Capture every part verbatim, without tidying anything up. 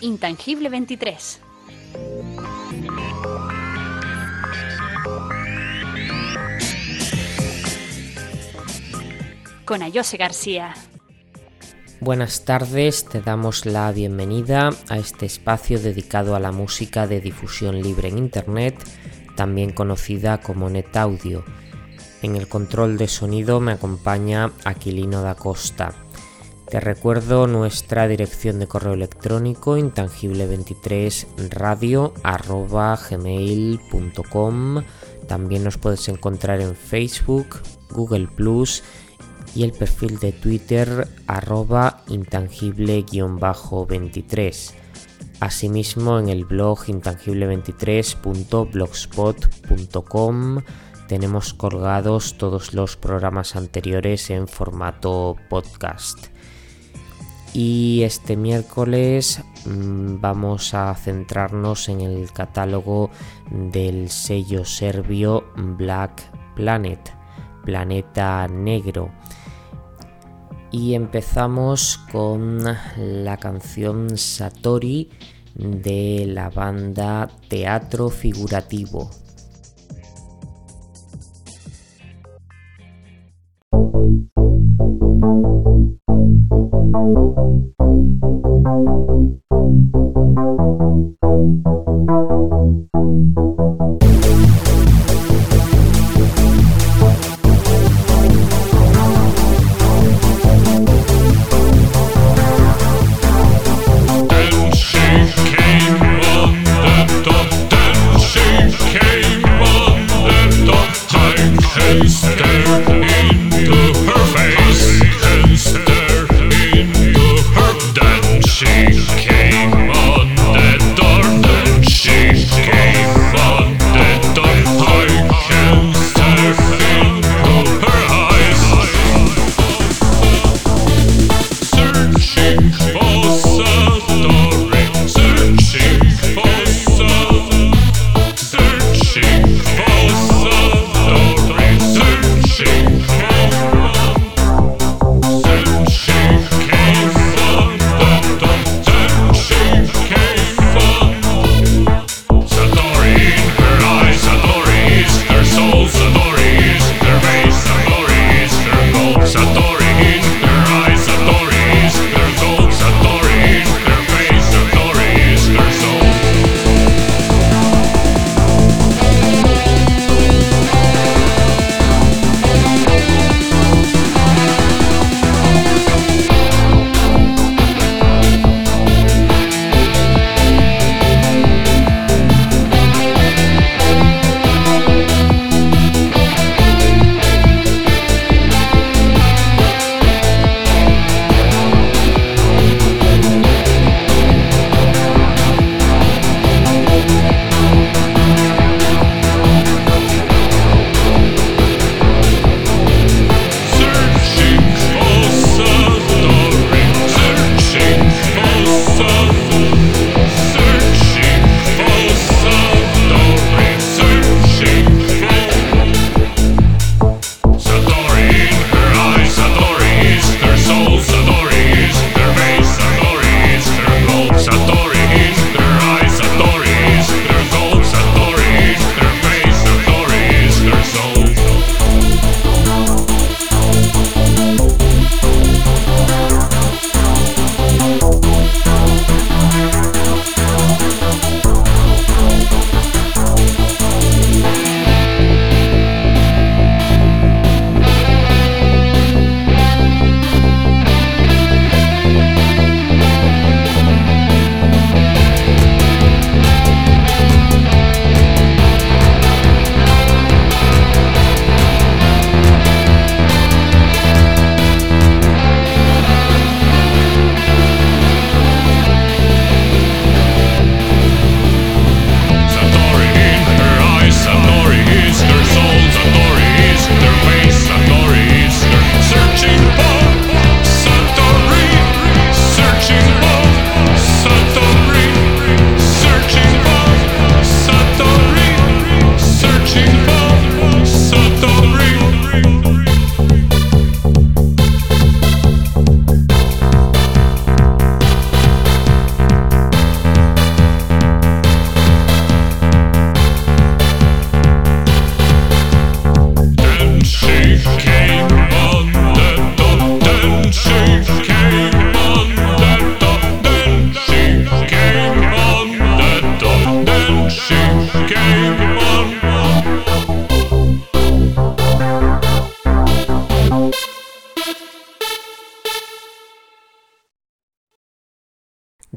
Intangible veintitrés. Con Ayose García. Buenas tardes, te damos la bienvenida a este espacio dedicado a la música de difusión libre en Internet, también conocida como NetAudio. En el control de sonido me acompaña Aquilino da Costa. Te recuerdo nuestra dirección de correo electrónico intangible veintitrés radio arroba gmail punto com. También nos puedes encontrar en Facebook, Google plus, y el perfil de Twitter arroba intangible veintitrés. Asimismo, en el blog intangible veintitrés punto blogspot punto com tenemos colgados todos los programas anteriores en formato podcast. Y este miércoles mmm, vamos a centrarnos en el catálogo del sello serbio Black Planet, Planeta Negro. Y empezamos con la canción Satori de la banda Teatro Figurativo. Stare into her face and stare into her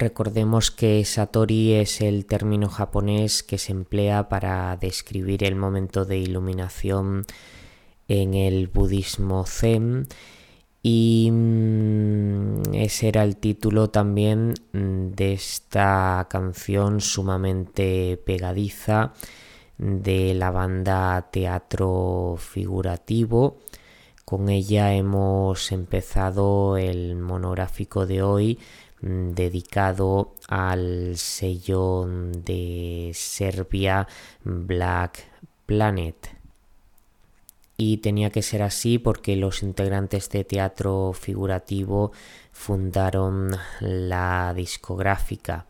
Recordemos que Satori es el término japonés que se emplea para describir el momento de iluminación en el budismo zen, y ese era el título también de esta canción sumamente pegadiza de la banda Teatro Figurativo. Con ella hemos empezado el monográfico de hoy, dedicado al sello de Serbia Black Planet. Y tenía que ser así porque los integrantes de Teatro Figurativo fundaron la discográfica.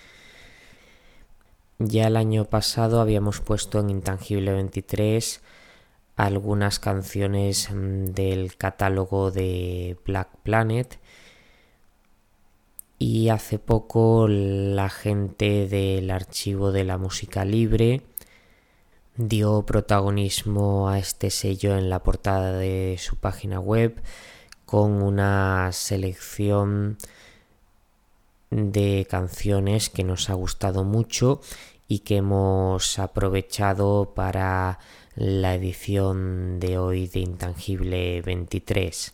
Ya el año pasado habíamos puesto en Intangible veintitrés algunas canciones del catálogo de Black Planet, y hace poco la gente del Archivo de la Música Libre dio protagonismo a este sello en la portada de su página web con una selección de canciones que nos ha gustado mucho y que hemos aprovechado para la edición de hoy de Intangible veintitrés.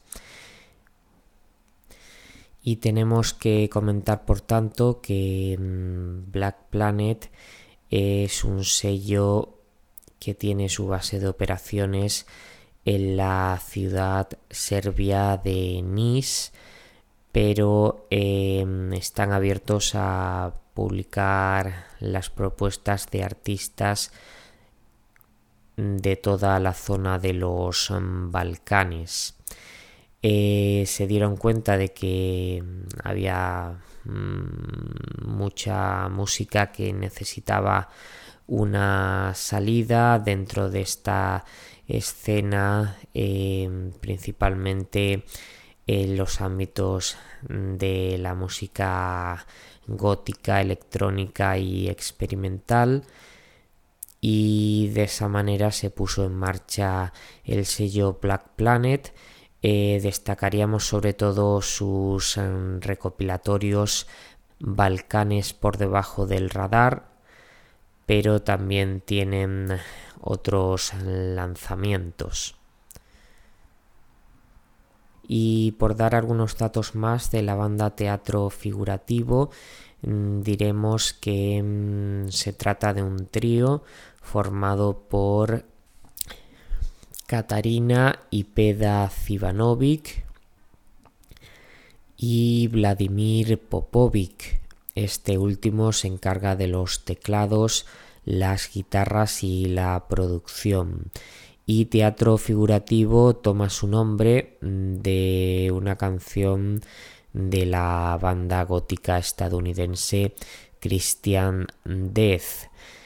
Y tenemos que comentar, por tanto, que Black Planet es un sello que tiene su base de operaciones en la ciudad serbia de Niš, pero eh, están abiertos a publicar las propuestas de artistas de toda la zona de los um, Balcanes. Eh, se dieron cuenta de que había mmm, mucha música que necesitaba una salida dentro de esta escena, eh, principalmente en los ámbitos de la música gótica, electrónica y experimental, y de esa manera se puso en marcha el sello Black Planet. Eh, destacaríamos sobre todo sus eh, recopilatorios Balcanes por debajo del radar, pero también tienen otros lanzamientos. Y por dar algunos datos más de la banda Teatro Figurativo, diremos que mmm, se trata de un trío formado por Katarina y Peda Zivanovic y Vladimir Popovic. Este último se encarga de los teclados, las guitarras y la producción. Y Teatro Figurativo toma su nombre de una canción de la banda gótica estadounidense Christian Death.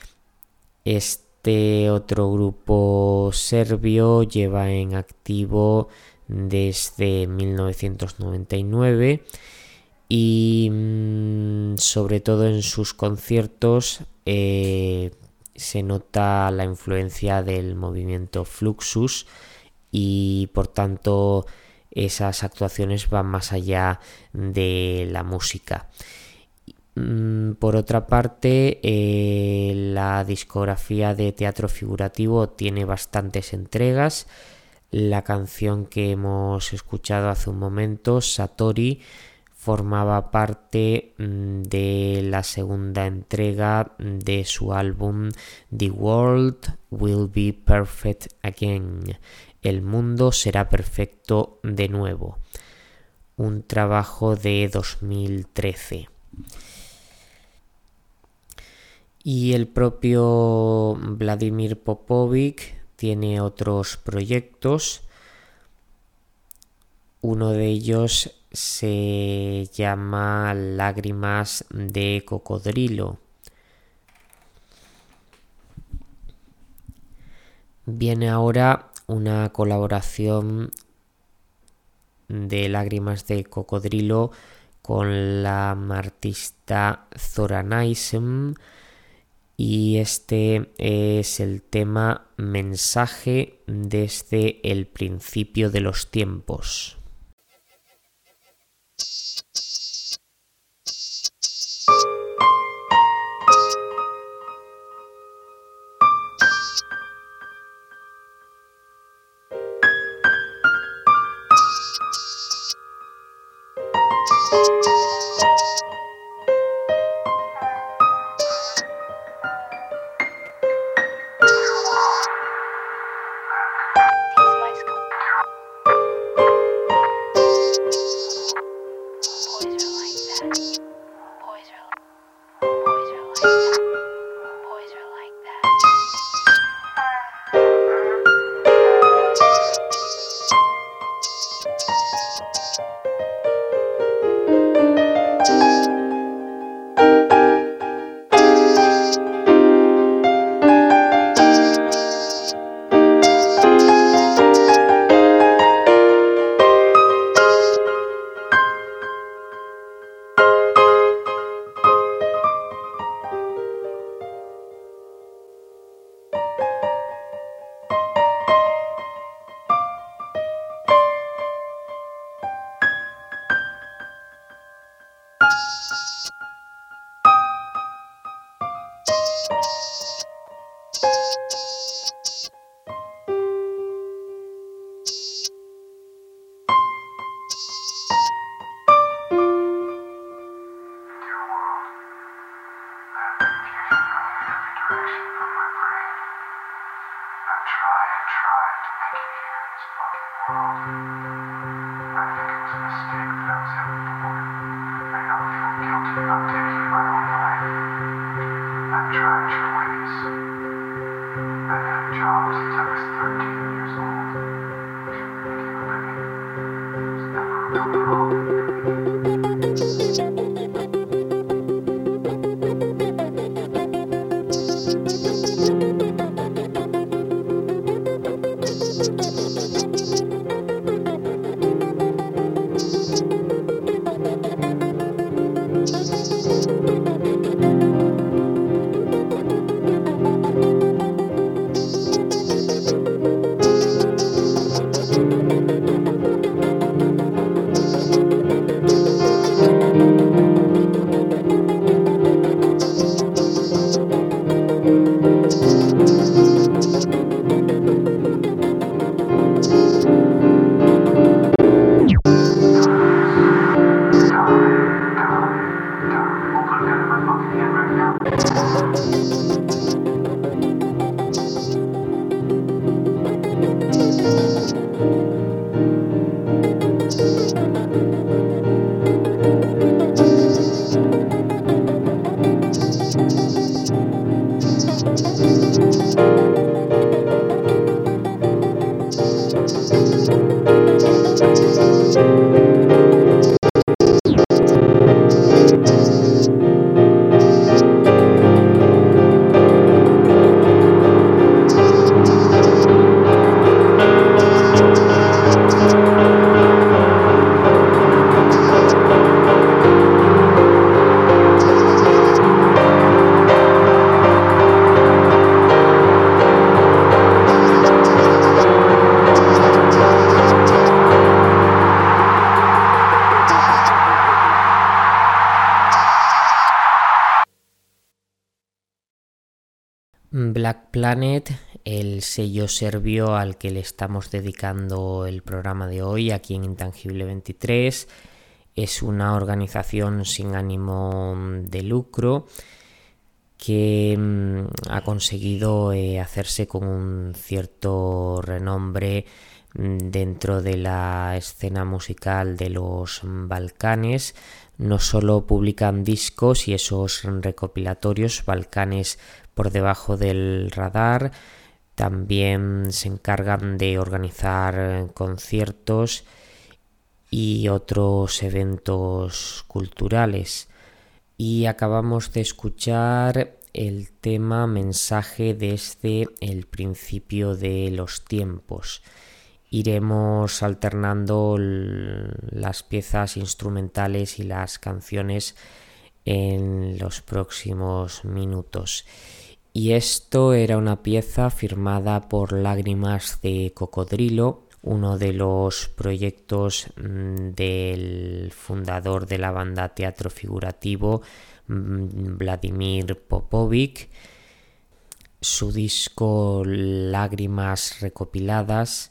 Este otro grupo serbio lleva en activo desde mil novecientos noventa y nueve y mmm, sobre todo en sus conciertos eh, se nota la influencia del movimiento Fluxus, y por tanto esas actuaciones van más allá de la música. Por otra parte, eh, la discografía de Teatro Figurativo tiene bastantes entregas. La canción que hemos escuchado hace un momento, Satori, formaba parte de la segunda entrega de su álbum The World Will Be Perfect Again. El mundo será perfecto de nuevo. Un trabajo de dos mil trece. Y el propio Vladimir Popovic tiene otros proyectos. Uno de ellos se llama Lágrimas de Cocodrilo. Viene ahora una colaboración de Lágrimas de Cocodrilo con la artista Zora Neisem, y este es el tema Mensaje desde el principio de los tiempos. Black Planet, el sello serbio al que le estamos dedicando el programa de hoy aquí en Intangible veintitrés, es una organización sin ánimo de lucro que mm, ha conseguido eh, hacerse con un cierto renombre mm, dentro de la escena musical de los Balcanes. No solo publican discos y esos recopilatorios Balcanes por debajo del radar, también se encargan de organizar conciertos y otros eventos culturales. Y acabamos de escuchar el tema Mensaje desde el principio de los tiempos. Iremos alternando las piezas instrumentales y las canciones en los próximos minutos. Y esto era una pieza firmada por Lágrimas de Cocodrilo, uno de los proyectos del fundador de la banda Teatro Figurativo, Vladimir Popovic. Su disco Lágrimas recopiladas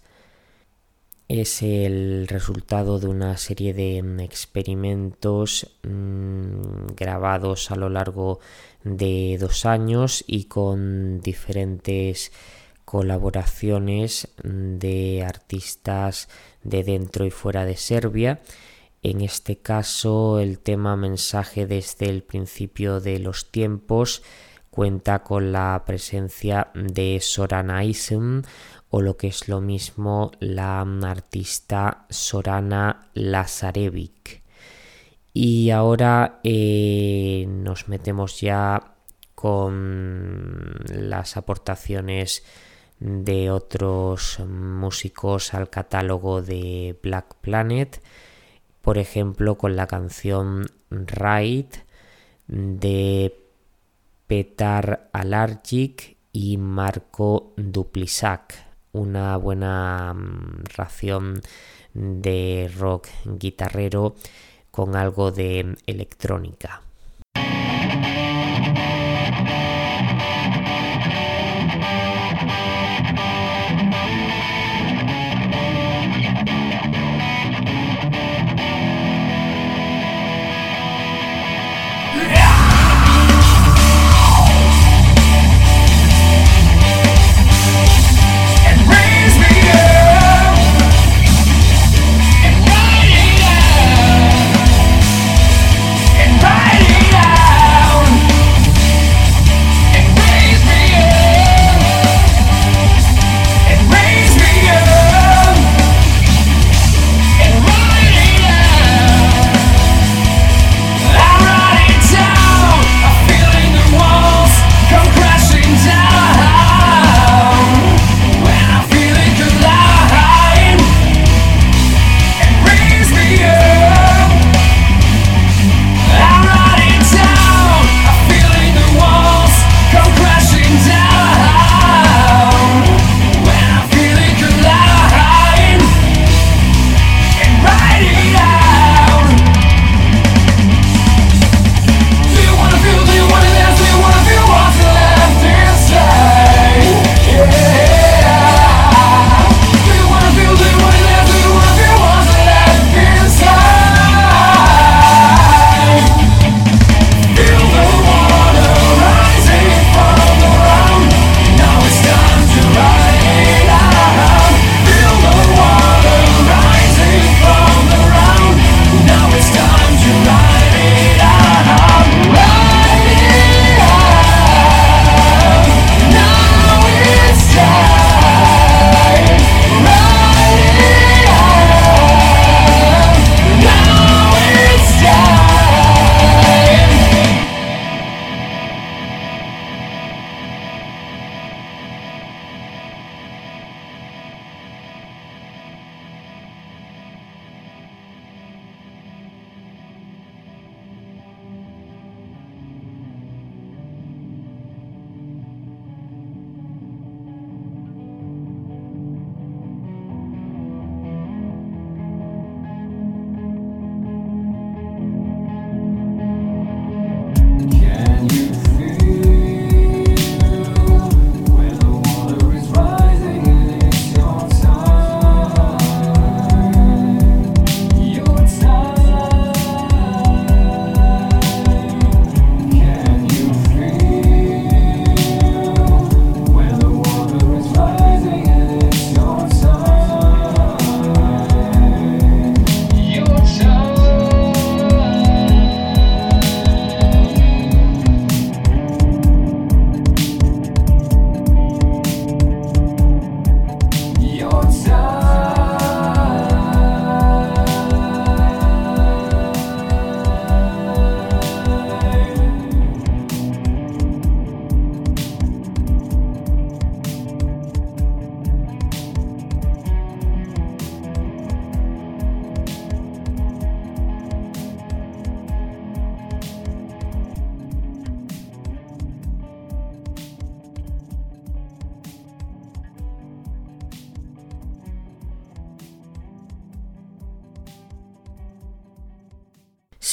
es el resultado de una serie de experimentos mmm, grabados a lo largo de dos años y con diferentes colaboraciones de artistas de dentro y fuera de Serbia. En este caso, el tema Mensaje desde el principio de los tiempos cuenta con la presencia de Sorana Ism, o lo que es lo mismo, la artista Sorana Lazarevic. Y ahora eh, nos metemos ya con las aportaciones de otros músicos al catálogo de Black Planet, por ejemplo con la canción Ride de Petar Alargic y Marco Duplisac, una buena ración de rock guitarrero con algo de electrónica.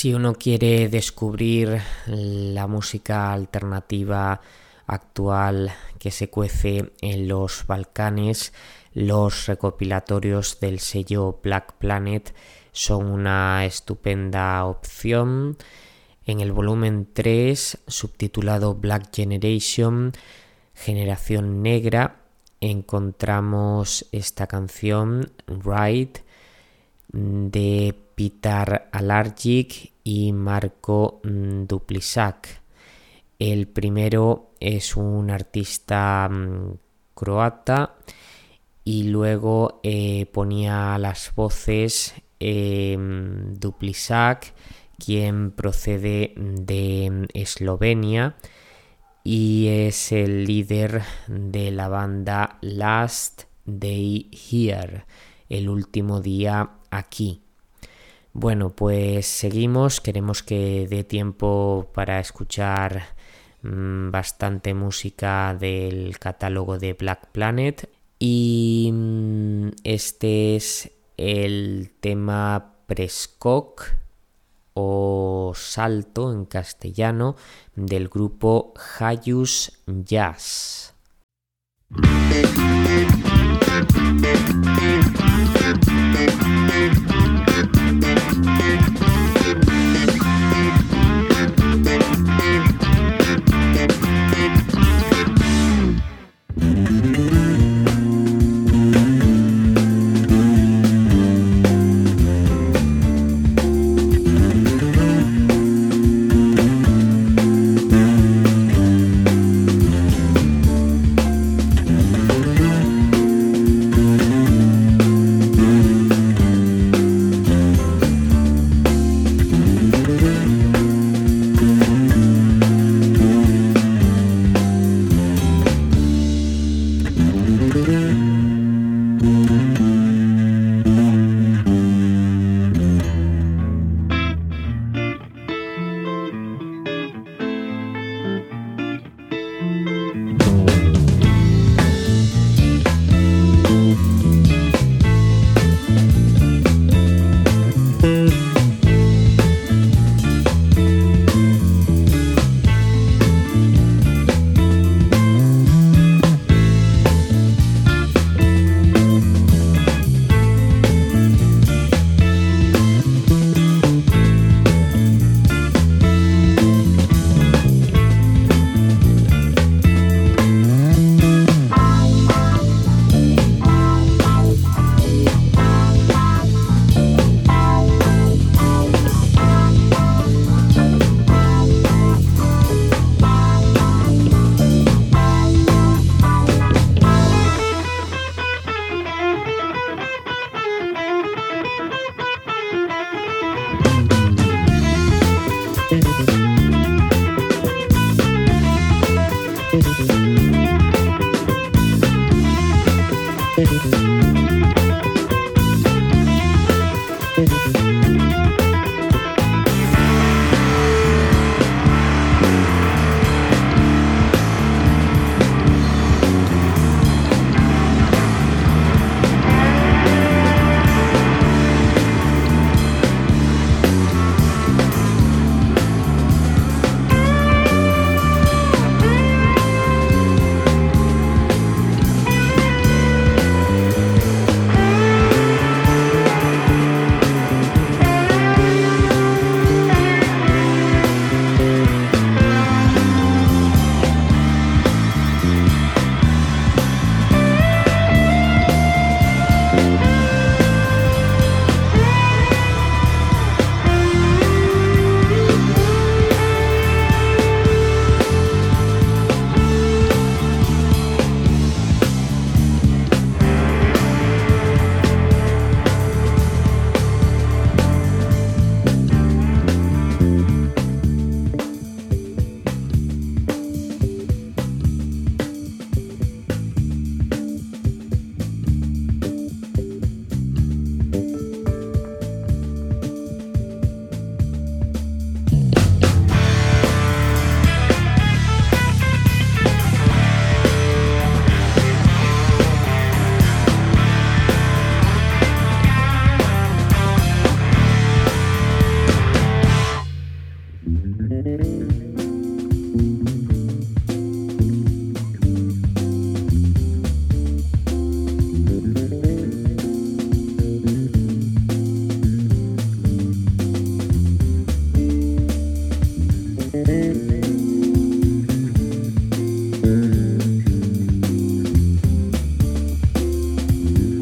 Si uno quiere descubrir la música alternativa actual que se cuece en los Balcanes, los recopilatorios del sello Black Planet son una estupenda opción. En el volumen tres, subtitulado Black Generation, Generación Negra, encontramos esta canción, Ride, de Petar Alargic y Marko Duplisak. El primero es un artista um, croata y luego eh, ponía las voces eh, Duplisak, quien procede de Eslovenia y es el líder de la banda Last Day Here, el último día aquí. Bueno, pues seguimos, queremos que dé tiempo para escuchar mmm, bastante música del catálogo de Black Planet y mmm, este es el tema Preskok o Salto en castellano del grupo Hayus Jazz.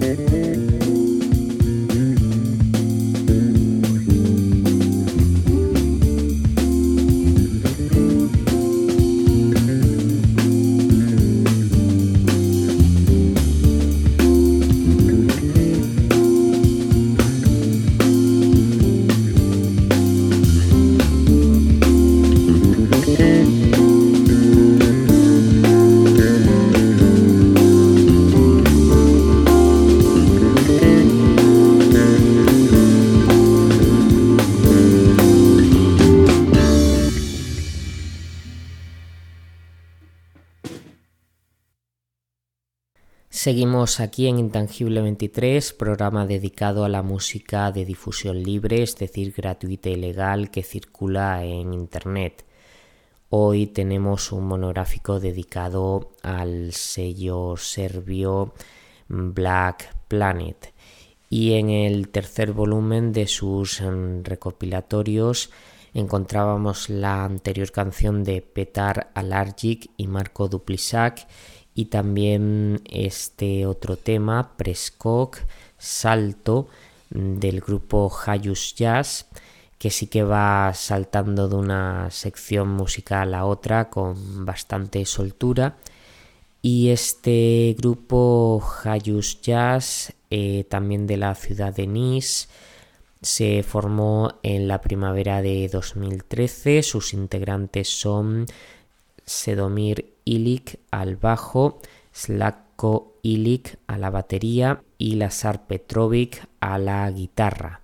Seguimos aquí en Intangible veintitrés, programa dedicado a la música de difusión libre, es decir, gratuita y legal, que circula en Internet. Hoy tenemos un monográfico dedicado al sello serbio Black Planet, y en el tercer volumen de sus recopilatorios encontrábamos la anterior canción de Petar Alargic y Marko Duplisak, y también este otro tema, Preskok, Salto, del grupo Hayus Jazz, que sí que va saltando de una sección musical a otra con bastante soltura. Y este grupo Hayus Jazz, eh, también de la ciudad de Niš, se formó en la primavera de dos mil trece. Sus integrantes son Sedomir Ilic al bajo, Slavko Ilic a la batería y Lazar Petrovic a la guitarra.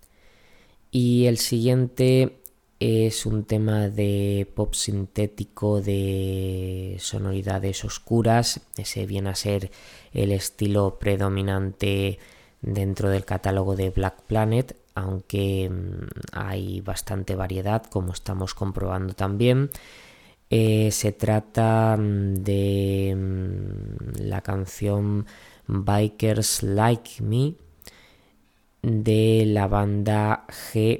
Y el siguiente es un tema de pop sintético de sonoridades oscuras. Ese viene a ser el estilo predominante dentro del catálogo de Black Planet, aunque hay bastante variedad, como estamos comprobando también. Eh, se trata de la canción Bikers Like Me de la banda G.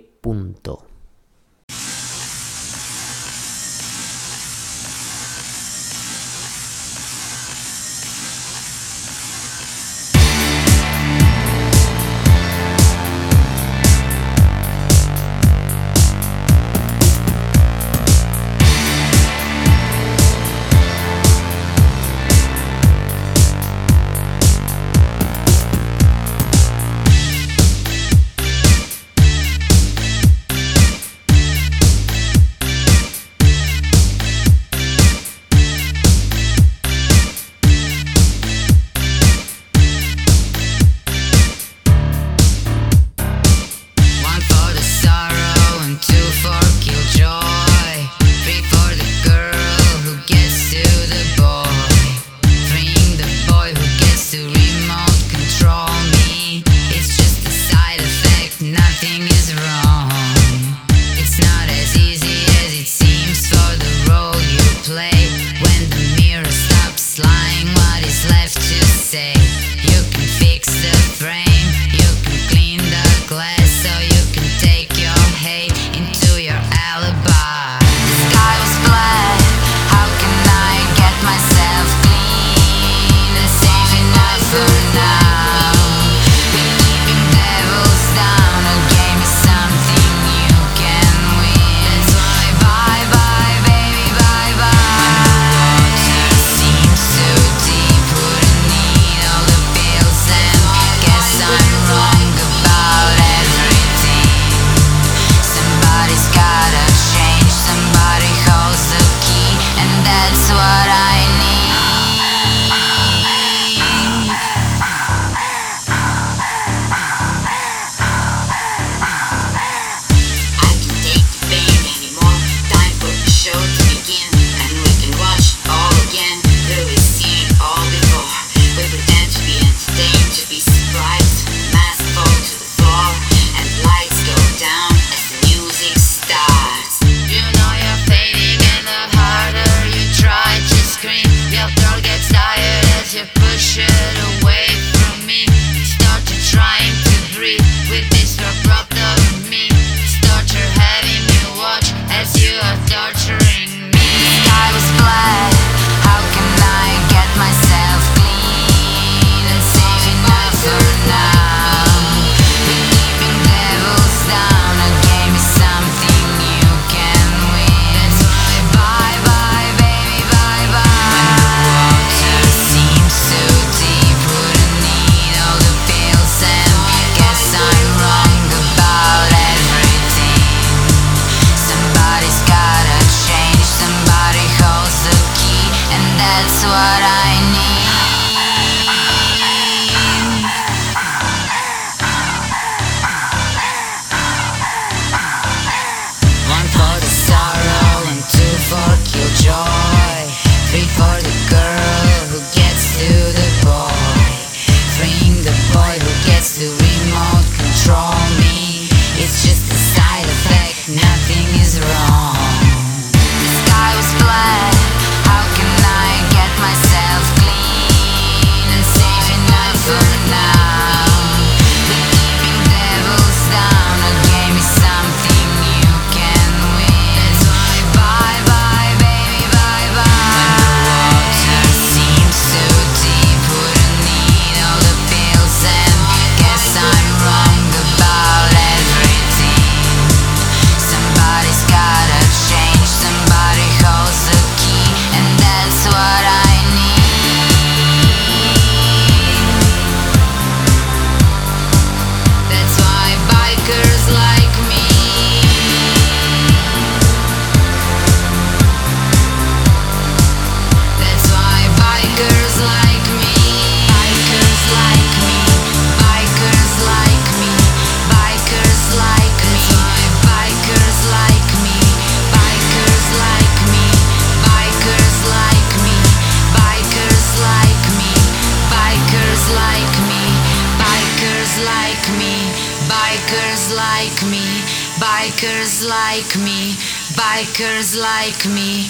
boy who gets to remote control me. It's just a side effect, nothing is wrong. The sky was black, how can I get myself clean and safe enough for now? The keeping devils down, or gave me something you can win. Bye bye baby, bye bye. When the water seems so deep, wouldn't need all the pills and guess I'm wrong about everything. Somebody's gotta change, somebody holds the key, and that's what I need. That's why bikers like me. That's why bikers like me. Bikers like me. Bikers like me. Bikers like me. Bikers like me. Bikers like me. Bikers like me. Bikers like me. Bikers like me. Bikers like me. Bikers like me. Bikers like me. Bikers like me.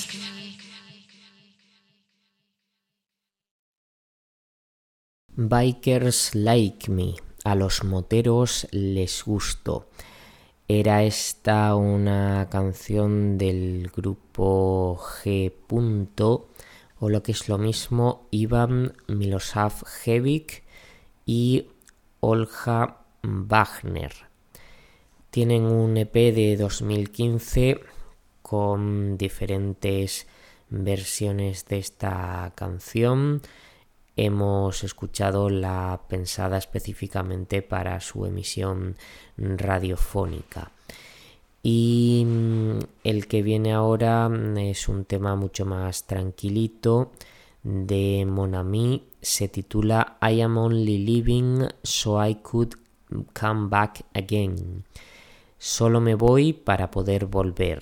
Bikers Like Me, a los moteros les gusto. Era esta una canción del grupo G. o lo que es lo mismo, Ivan Milošević y Olga Wagner. Tienen un E P de dos mil quince con diferentes versiones de esta canción. Hemos escuchado la pensada específicamente para su emisión radiofónica. Y el que viene ahora es un tema mucho más tranquilito de Mon Ami. Se titula I Am Only Living So I Could Come Back Again. Solo me voy para poder volver.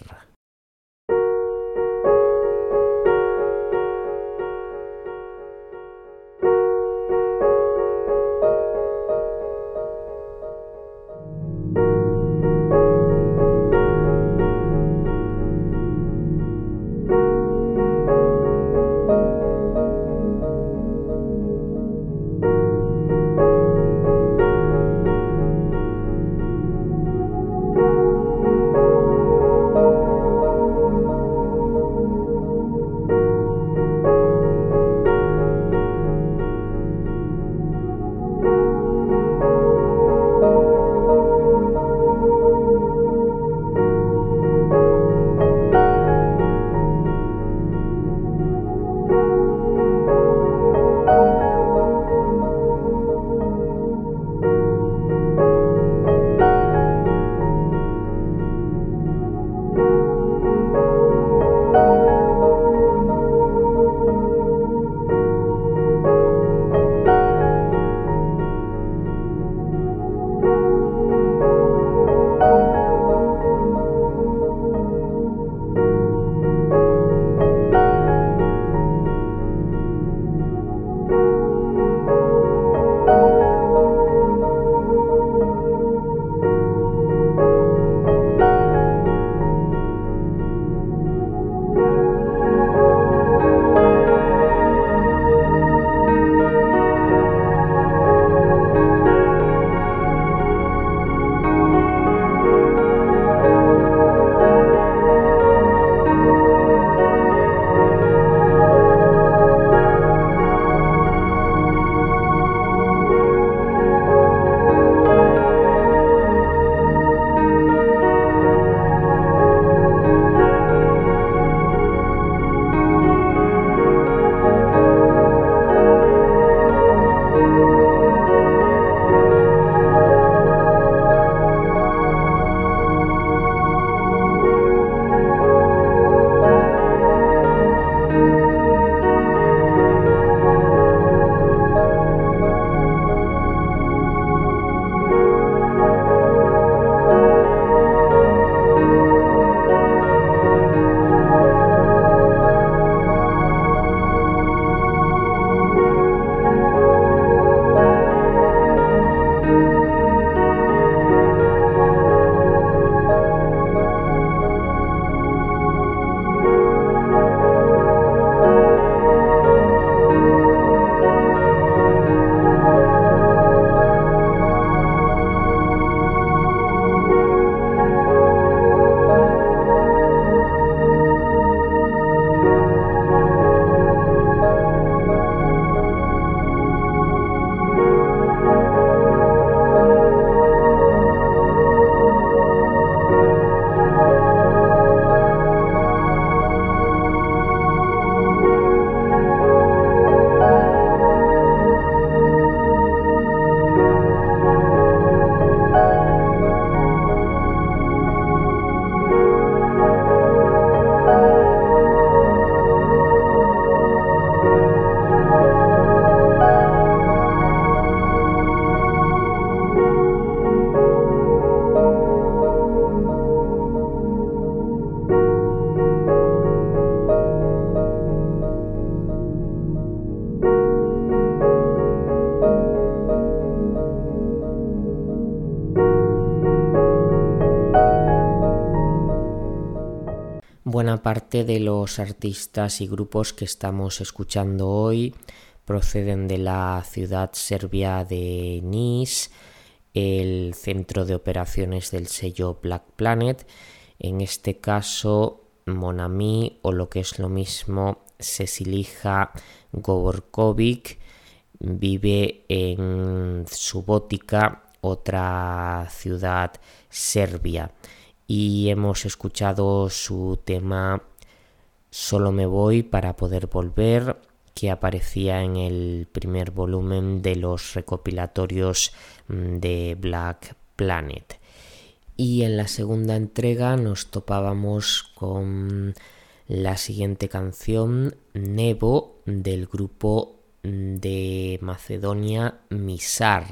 buena parte de los artistas y grupos que estamos escuchando hoy proceden de la ciudad serbia de Niš, el centro de operaciones del sello Black Planet. En este caso, Mon Ami, o lo que es lo mismo, Cecilija Govorkovic, vive en Subotica, otra ciudad serbia, y hemos escuchado su tema Solo me voy para poder volver, que aparecía en el primer volumen de los recopilatorios de Black Planet. Y en la segunda entrega nos topábamos con la siguiente canción, Nebo, del grupo de Macedonia Misar.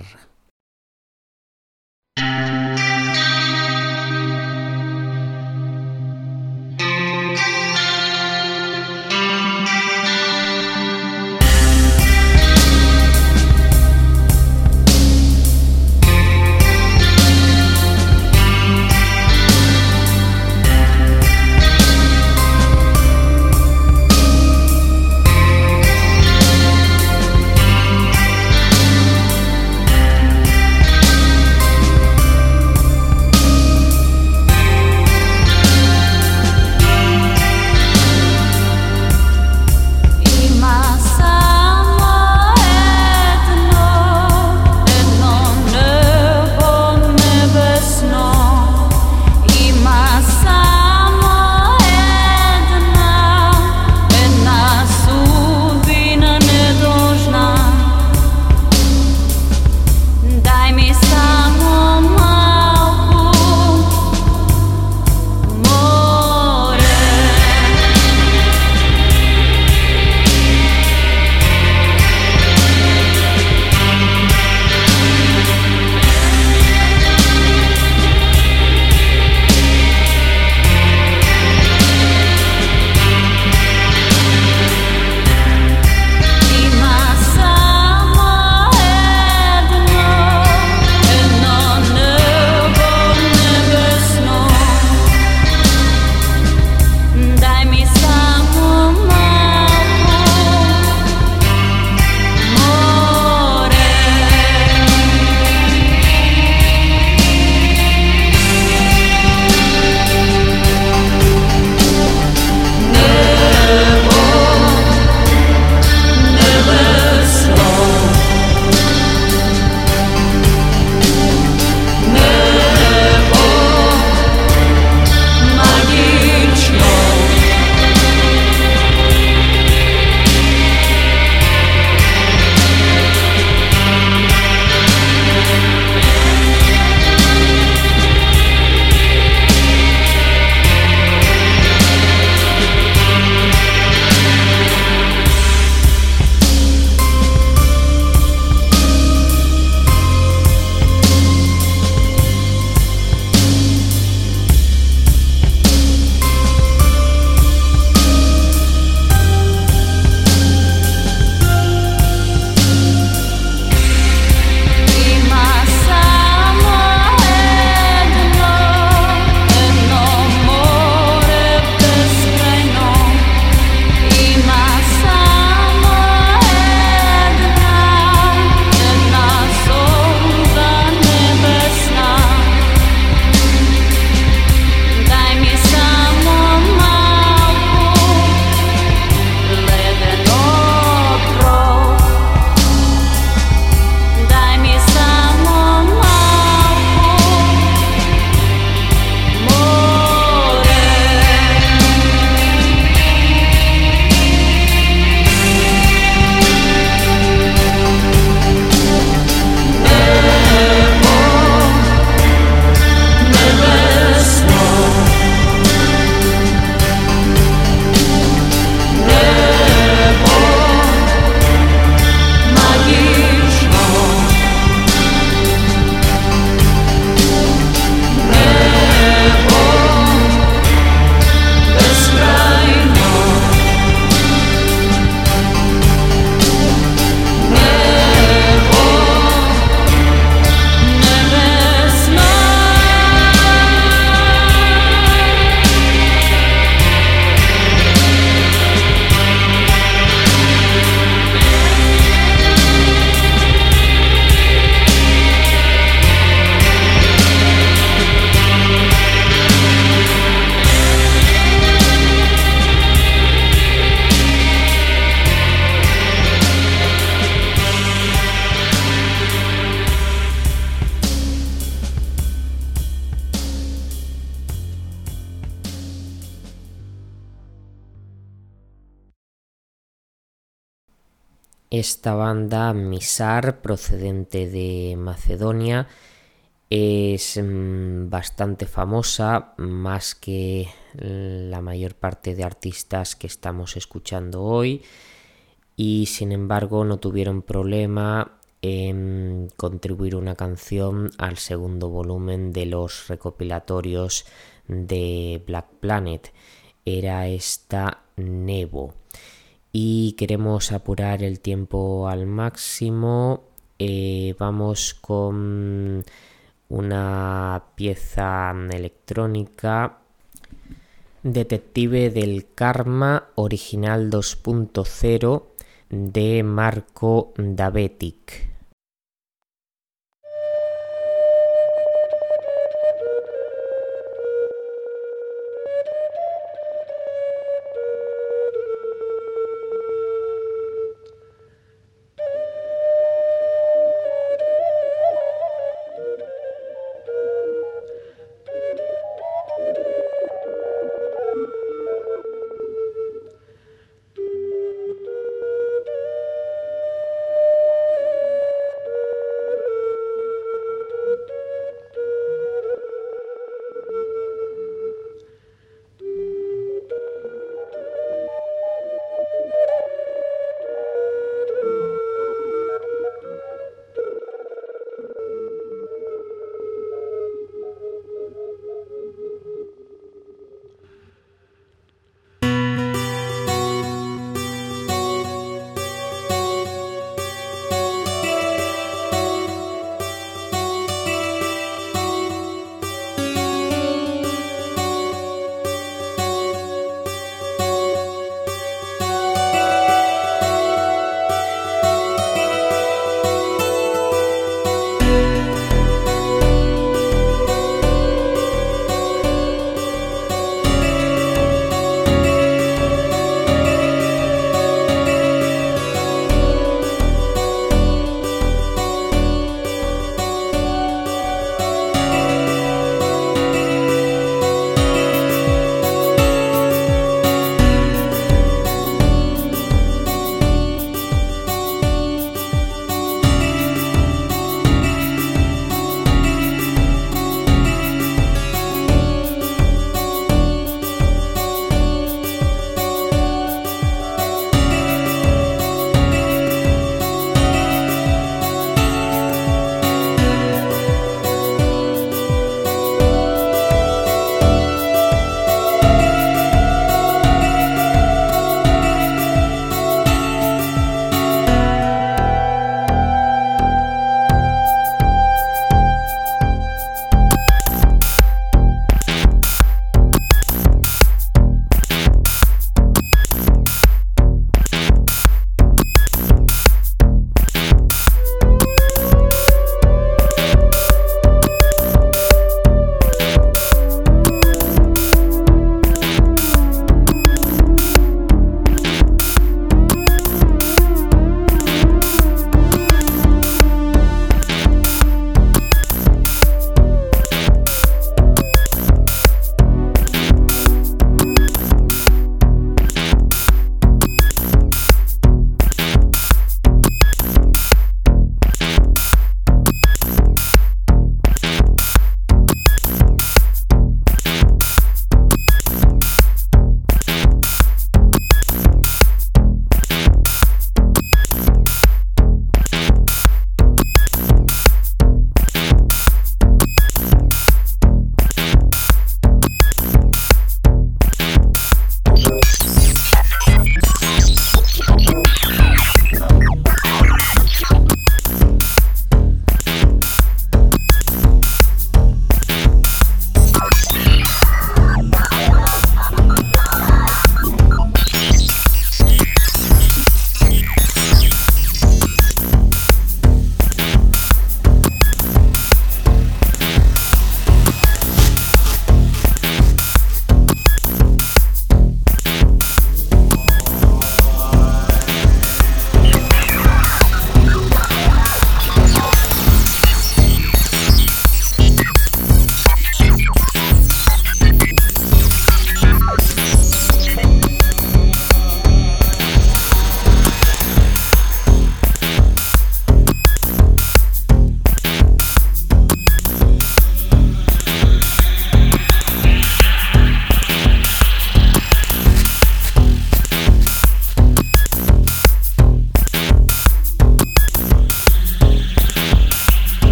Esta banda Misar, procedente de Macedonia, es mmm, bastante famosa, más que la mayor parte de artistas que estamos escuchando hoy, y sin embargo no tuvieron problema en contribuir una canción al segundo volumen de los recopilatorios de Black Planet. Era esta Nebo. Y queremos apurar el tiempo al máximo. Eh, vamos con una pieza electrónica, Detective del Karma, original dos punto cero, de Marco Davetic.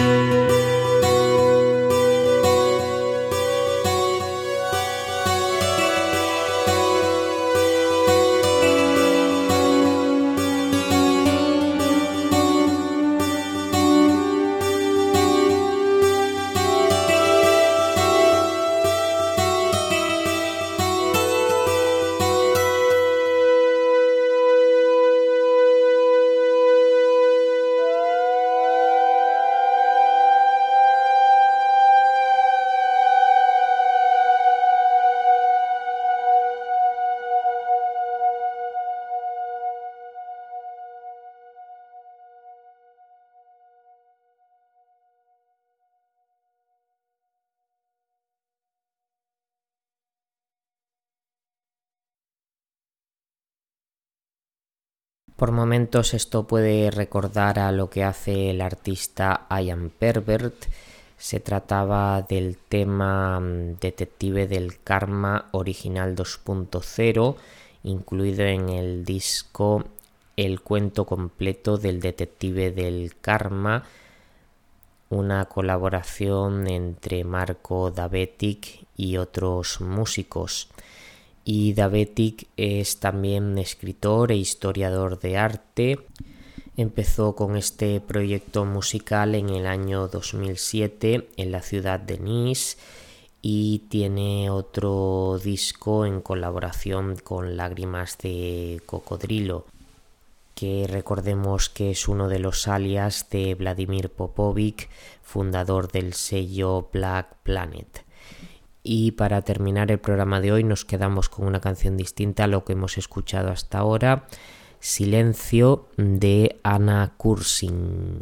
Por momentos esto puede recordar a lo que hace el artista I Am Pervert. Se trataba del tema Detective del Karma original dos punto cero, incluido en el disco El cuento completo del Detective del Karma, una colaboración entre Marco Davetic y otros músicos. Y Davetic es también escritor e historiador de arte. Empezó con este proyecto musical en el año dos mil siete en la ciudad de Nice y tiene otro disco en colaboración con Lágrimas de Cocodrilo, que recordemos que es uno de los alias de Vladimir Popovic, fundador del sello Black Planet. Y para terminar el programa de hoy nos quedamos con una canción distinta a lo que hemos escuchado hasta ahora, Silencio de Anna Kursing.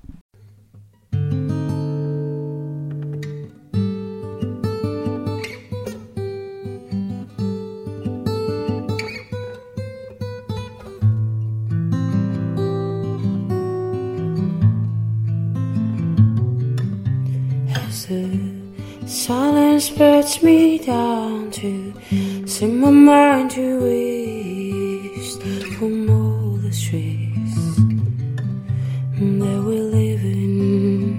Silence spreads me down to sing my mind to waste from all the stress that we're living.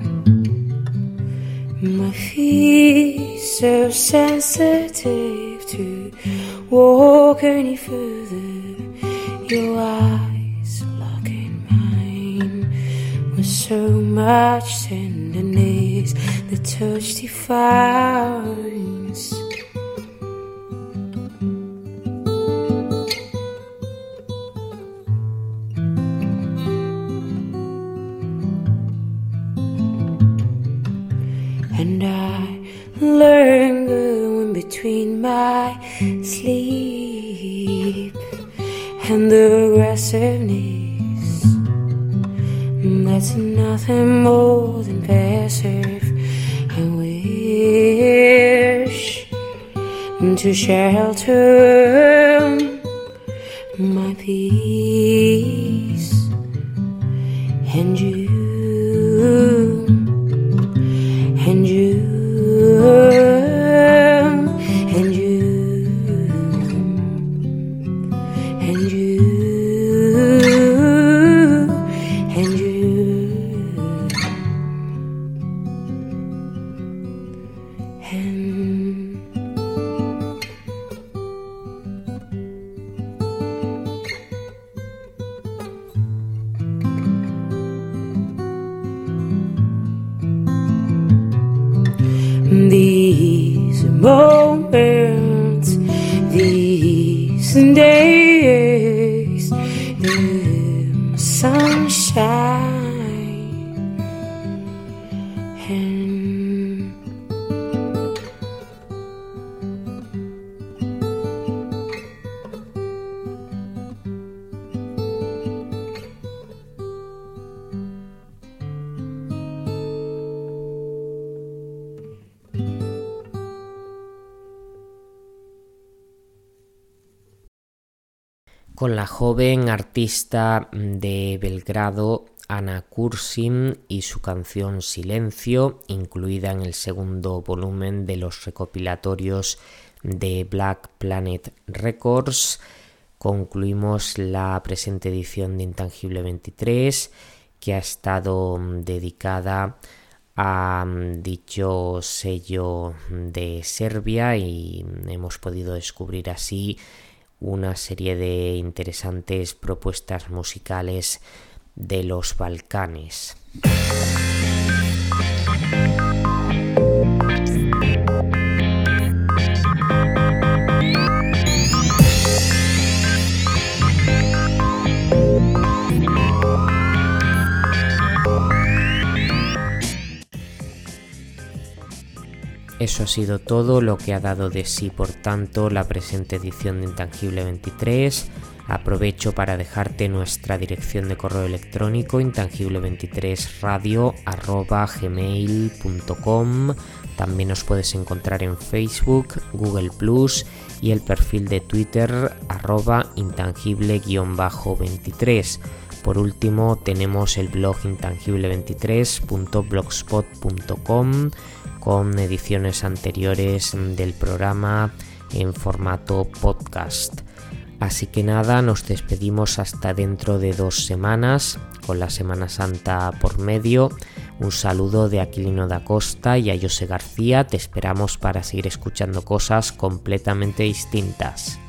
My feet so sensitive to walk any further. Your eyes lock in mine with so much tenderness. The touch defines. And I linger in between my sleep and the aggressiveness. That's nothing more than passive. I wish to shelter my peace and you, and you, and you, and you, and you. These moments, these days, the sunshine, and con la joven artista de Belgrado Anna Kursing y su canción Silencio, incluida en el segundo volumen de los recopilatorios de Black Planet Records. Concluimos la presente edición de Intangible veintitrés, que ha estado dedicada a dicho sello de Serbia y hemos podido descubrir así una serie de interesantes propuestas musicales de los Balcanes. Eso ha sido todo lo que ha dado de sí, por tanto, la presente edición de Intangible veintitrés. Aprovecho para dejarte nuestra dirección de correo electrónico intangible veintitrés radio arroba gmail punto com. También nos puedes encontrar en Facebook, Google plus y el perfil de Twitter arroba intangible veintitrés. Por último, tenemos el blog intangible veintitrés punto blogspot punto com con ediciones anteriores del programa en formato podcast. Así que nada, nos despedimos hasta dentro de dos semanas, con la Semana Santa por medio. Un saludo de Aquilino da Costa y a José García. Te esperamos para seguir escuchando cosas completamente distintas.